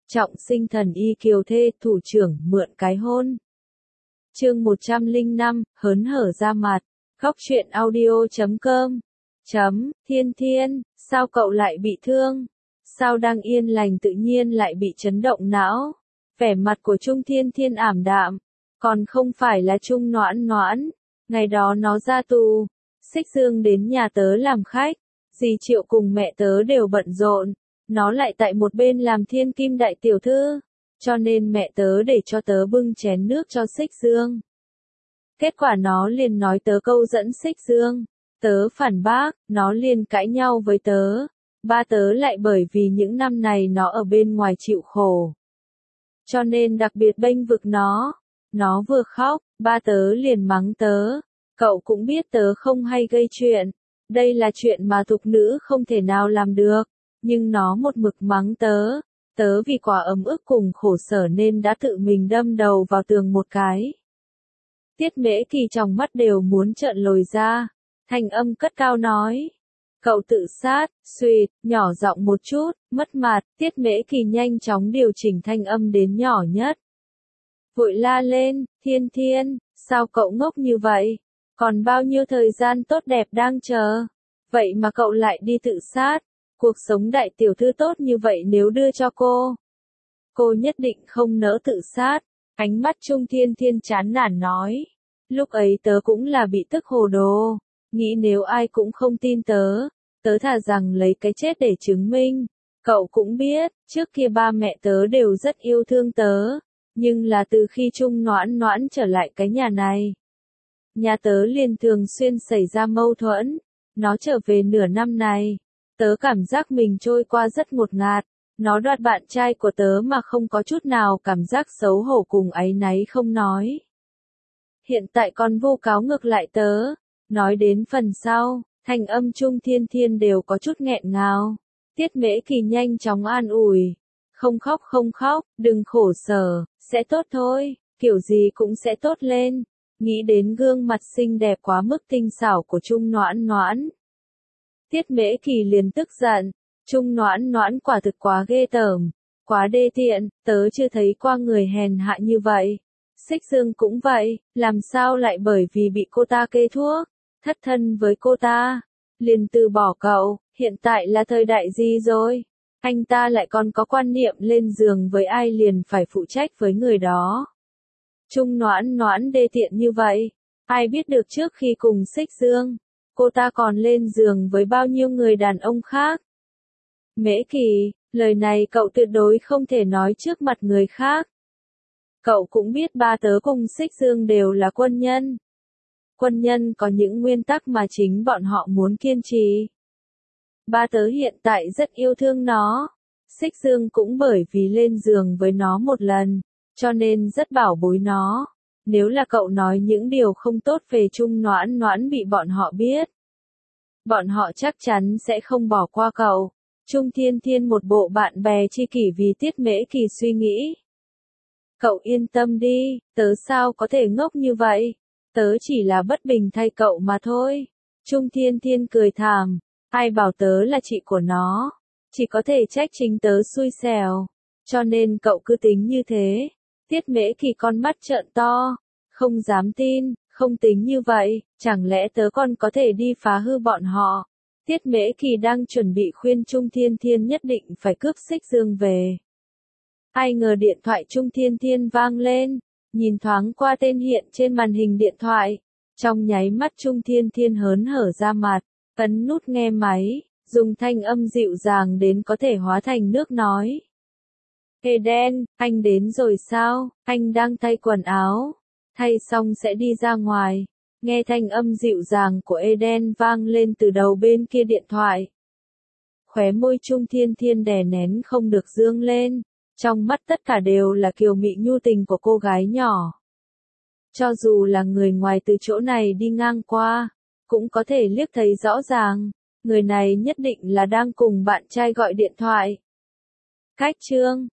Trọng sinh thần y kiều thê, thủ trưởng mượn cái hôn. Chương 105, hớn hở ra mặt. Góc truyện audio.com. Thiên Thiên, sao cậu lại bị thương? Sao đang yên lành tự nhiên lại bị chấn động não? Vẻ mặt của Trung Thiên Thiên ảm đạm. Còn không phải là Trung Noãn Noãn. Ngày đó nó ra tù. Xích Dương đến nhà tớ làm khách. Dì Triệu cùng mẹ tớ đều bận rộn. Nó lại tại một bên làm thiên kim đại tiểu thư. Cho nên mẹ tớ để cho tớ bưng chén nước cho Xích Dương. Kết quả nó liền nói tớ câu dẫn Xích Dương. Tớ phản bác, nó liền cãi nhau với tớ. Ba tớ lại bởi vì những năm này nó ở bên ngoài chịu khổ. Cho nên đặc biệt bênh vực nó. Nó vừa khóc, ba tớ liền mắng tớ. Cậu cũng biết tớ không hay gây chuyện. Đây là chuyện mà thục nữ không thể nào làm được. Nhưng nó một mực mắng tớ. Tớ vì quá ấm ức cùng khổ sở nên đã tự mình đâm đầu vào tường một cái. Tiết Mễ Kỳ trong mắt đều muốn trợn lồi ra. Thanh âm cất cao nói. Cậu tự sát, suýt, nhỏ giọng một chút, mất mặt. Tiết Mễ Kỳ nhanh chóng điều chỉnh thanh âm đến nhỏ nhất. Vội la lên, Thiên Thiên, sao cậu ngốc như vậy? Còn bao nhiêu thời gian tốt đẹp đang chờ? Vậy mà cậu lại đi tự sát. Cuộc sống đại tiểu thư tốt như vậy nếu đưa cho cô nhất định không nỡ tự sát. Ánh mắt Trung Thiên Thiên chán nản nói. Lúc ấy tớ cũng là bị tức hồ đồ. Nghĩ nếu ai cũng không tin tớ thà rằng lấy cái chết để chứng minh. Cậu cũng biết, trước kia ba mẹ tớ đều rất yêu thương tớ. Nhưng là từ khi Trung Noãn Noãn trở lại cái nhà này. Nhà tớ liền thường xuyên xảy ra mâu thuẫn. Nó trở về nửa năm này. Tớ cảm giác mình trôi qua rất ngột ngạt. Nó đoạt bạn trai của tớ mà không có chút nào cảm giác xấu hổ cùng áy náy không nói. Hiện tại còn vu cáo ngược lại tớ. Nói đến phần sau, thanh âm Trung Thiên Thiên đều có chút nghẹn ngào. Tiết Mễ Kỳ nhanh chóng an ủi. Không khóc, đừng khổ sở, sẽ tốt thôi, kiểu gì cũng sẽ tốt lên. Nghĩ đến gương mặt xinh đẹp quá mức tinh xảo của Trung Noãn Noãn. Tiết Mễ Kỳ liền tức giận. Trung Noãn Noãn quả thực quá ghê tởm, quá đê tiện, tớ chưa thấy qua người hèn hạ như vậy. Xích Dương cũng vậy, làm sao lại bởi vì bị cô ta kê thuốc, thất thân với cô ta, liền từ bỏ cậu, hiện tại là thời đại gì rồi? Anh ta lại còn có quan niệm lên giường với ai liền phải phụ trách với người đó. Trung Noãn Noãn đê tiện như vậy, ai biết được trước khi cùng Xích Dương, cô ta còn lên giường với bao nhiêu người đàn ông khác. Mễ Kỳ, lời này cậu tuyệt đối không thể nói trước mặt người khác. Cậu cũng biết ba tớ cùng Xích Dương đều là quân nhân. Quân nhân có những nguyên tắc mà chính bọn họ muốn kiên trì. Ba tớ hiện tại rất yêu thương nó. Xích Dương cũng bởi vì lên giường với nó một lần, cho nên rất bảo bối nó. Nếu là cậu nói những điều không tốt về Trung Noãn Noãn bị bọn họ biết, bọn họ chắc chắn sẽ không bỏ qua cậu. Trung Thiên Thiên một bộ bạn bè tri kỷ vì Tiết Mễ Kỳ suy nghĩ. Cậu yên tâm đi, tớ sao có thể ngốc như vậy? Tớ chỉ là bất bình thay cậu mà thôi. Trung Thiên Thiên cười thảm. Ai bảo tớ là chị của nó? Chỉ có thể trách chính tớ xui xẻo. Cho nên cậu cứ tính như thế. Tiết Mễ Kỳ con mắt trợn to. Không dám tin, không tính như vậy, chẳng lẽ tớ còn có thể đi phá hư bọn họ? Tiết Mễ Kỳ đang chuẩn bị khuyên Trung Thiên Thiên nhất định phải cướp Xích Dương về. Ai ngờ điện thoại Trung Thiên Thiên vang lên, nhìn thoáng qua tên hiện trên màn hình điện thoại. Trong nháy mắt Trung Thiên Thiên hớn hở ra mặt, ấn nút nghe máy, dùng thanh âm dịu dàng đến có thể hóa thành nước nói. Eden, anh đến rồi sao? Anh đang thay quần áo. Thay xong sẽ đi ra ngoài. Nghe thanh âm dịu dàng của Eden vang lên từ đầu bên kia điện thoại. Khóe môi Trung Thiên Thiên đè nén không được dương lên. Trong mắt tất cả đều là kiều mị nhu tình của cô gái nhỏ. Cho dù là người ngoài từ chỗ này đi ngang qua, cũng có thể liếc thấy rõ ràng. Người này nhất định là đang cùng bạn trai gọi điện thoại. Cách chương